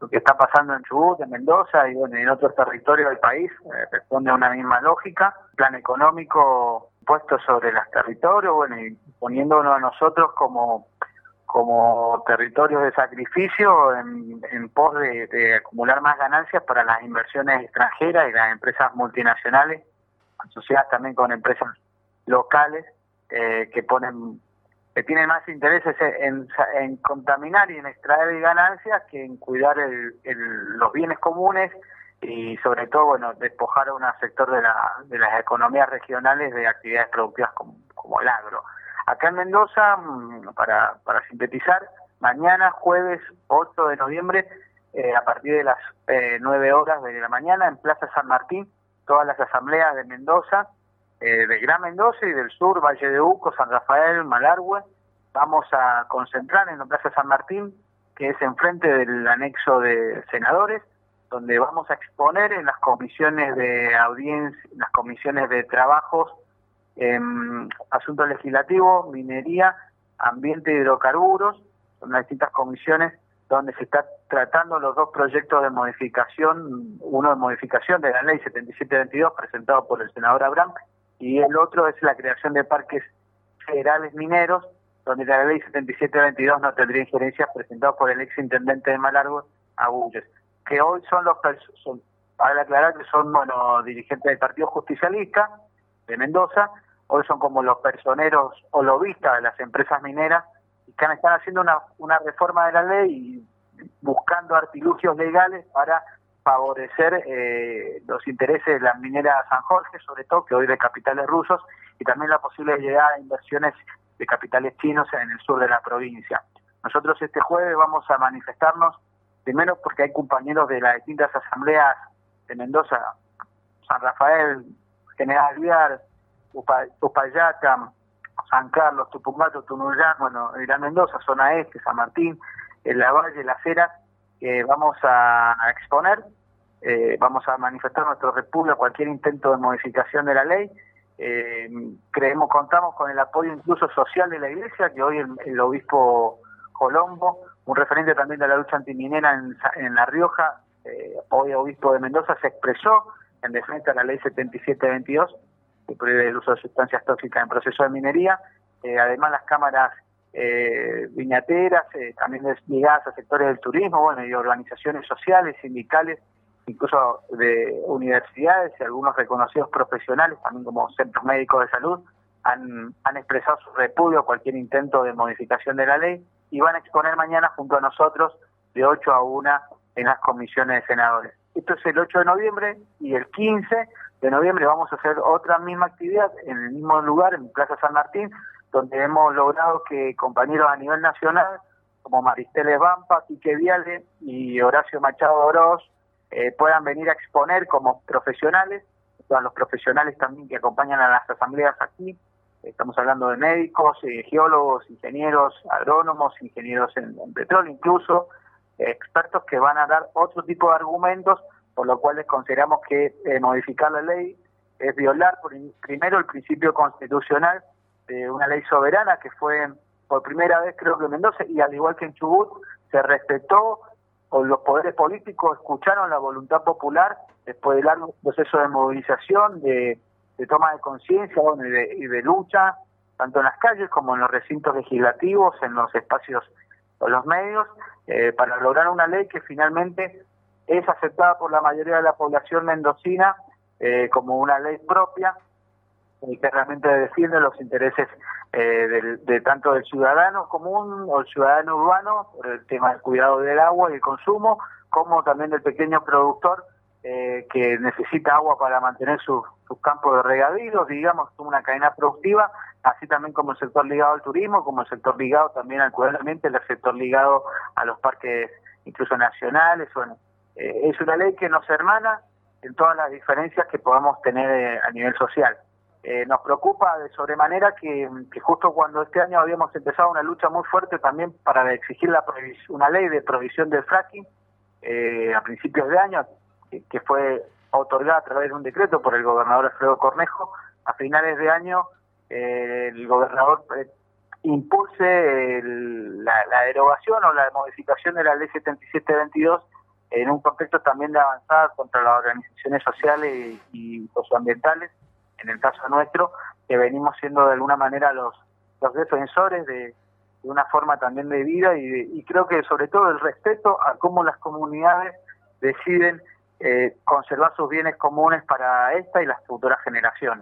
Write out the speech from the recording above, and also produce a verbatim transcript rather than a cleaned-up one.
lo que está pasando en Chubut, en Mendoza y bueno, en otros territorios del país eh, responde a una misma lógica. Plan económico puesto sobre los territorios, bueno, y poniéndonos a nosotros como como territorios de sacrificio en, en pos de, de acumular más ganancias para las inversiones extranjeras y las empresas multinacionales, asociadas también con empresas locales eh, que ponen que tienen más intereses en, en contaminar y en extraer ganancias que en cuidar el, el, los bienes comunes y sobre todo bueno despojar a un sector de, la, de las economías regionales de actividades productivas como, como el agro. Acá en Mendoza, para, para sintetizar, mañana jueves ocho de noviembre, eh, a partir de las eh, nueve horas de la mañana, en Plaza San Martín, todas las asambleas de Mendoza, eh, de Gran Mendoza y del sur, Valle de Uco, San Rafael, Malargüe, vamos a concentrar en la Plaza San Martín, que es enfrente del anexo de senadores, donde vamos a exponer en las comisiones de audiencia, las comisiones de trabajos, Eh, asuntos legislativos, minería, ambiente y hidrocarburos, son las distintas comisiones donde se está tratando los dos proyectos de modificación, uno de modificación de la ley setenta y siete veintidós presentado por el senador Abraham y el otro es la creación de parques federales mineros, donde la ley setenta y siete veintidós no tendría injerencias, presentado por el ex intendente de Malargüe, Agulles, que hoy son los, son, para aclarar que son bueno dirigentes del Partido Justicialista de Mendoza, hoy son como los personeros o lobistas de las empresas mineras y que están haciendo una, una reforma de la ley y buscando artilugios legales para favorecer eh, los intereses de la minera San Jorge, sobre todo, que hoy de capitales rusos, y también la posible llegada a inversiones de capitales chinos en el sur de la provincia. Nosotros este jueves vamos a manifestarnos, primero porque hay compañeros de las distintas asambleas de Mendoza, San Rafael, General Viar, Upayaca, San Carlos, Tupungato, Tunuyán, bueno, Gran Mendoza, Zona Este, San Martín, en La Valle, Las Heras, que vamos a exponer, eh, vamos a manifestar nuestro repudio a cualquier intento de modificación de la ley. Eh, creemos, contamos con el apoyo incluso social de la Iglesia, que hoy el, el obispo Colombo, un referente también de la lucha antiminera en, en La Rioja, eh, hoy obispo de Mendoza, se expresó en defensa de la ley setenta y siete veintidós, que prohíbe el uso de sustancias tóxicas en proceso de minería. Eh, además las cámaras eh, viñateras, eh, también ligadas a sectores del turismo, bueno, y organizaciones sociales, sindicales, incluso de universidades y algunos reconocidos profesionales, también como centros médicos de salud, han, han expresado su repudio a cualquier intento de modificación de la ley y van a exponer mañana junto a nosotros de ocho a una en las comisiones de senadores. Esto es el ocho de noviembre y el quince de noviembre vamos a hacer otra misma actividad en el mismo lugar, en Plaza San Martín, donde hemos logrado que compañeros a nivel nacional, como Maristeles Vampa, Quique Viale y Horacio Machado Oroz, eh, puedan venir a exponer como profesionales, todos los profesionales también que acompañan a las asambleas aquí. Estamos hablando de médicos, eh, geólogos, ingenieros, agrónomos, ingenieros en, en petróleo incluso, eh, expertos que van a dar otro tipo de argumentos, por lo cual consideramos que eh, modificar la ley es violar por, primero el principio constitucional de una ley soberana que fue por primera vez creo que en Mendoza, y al igual que en Chubut, se respetó, o los poderes políticos escucharon la voluntad popular después del largo proceso de movilización, de, de toma de conciencia bueno, y, de, y de lucha, tanto en las calles como en los recintos legislativos, en los espacios o los medios, eh, para lograr una ley que finalmente es aceptada por la mayoría de la población mendocina eh, como una ley propia y que realmente defiende los intereses eh, del, de tanto del ciudadano común o el ciudadano urbano por el tema del cuidado del agua y el consumo, como también del pequeño productor eh, que necesita agua para mantener sus su campos de regadíos, digamos, una cadena productiva, así también como el sector ligado al turismo, como el sector ligado también al cuidado del ambiente, el sector ligado a los parques incluso nacionales. Bueno, eh, es una ley que nos hermana en todas las diferencias que podamos tener eh, a nivel social. Eh, nos preocupa de sobremanera que, que justo cuando este año habíamos empezado una lucha muy fuerte también para exigir la una ley de prohibición del fracking eh, a principios de año, que, que fue otorgada a través de un decreto por el gobernador Alfredo Cornejo, a finales de año eh, el gobernador eh, impulse el, la, la derogación o la modificación de la ley setenta y siete veintidós en un contexto también de avanzada contra las organizaciones sociales y socioambientales, en el caso nuestro, que venimos siendo de alguna manera los, los defensores de, de una forma también de vida y, de, y creo que sobre todo el respeto a cómo las comunidades deciden eh, conservar sus bienes comunes para esta y las futuras generaciones.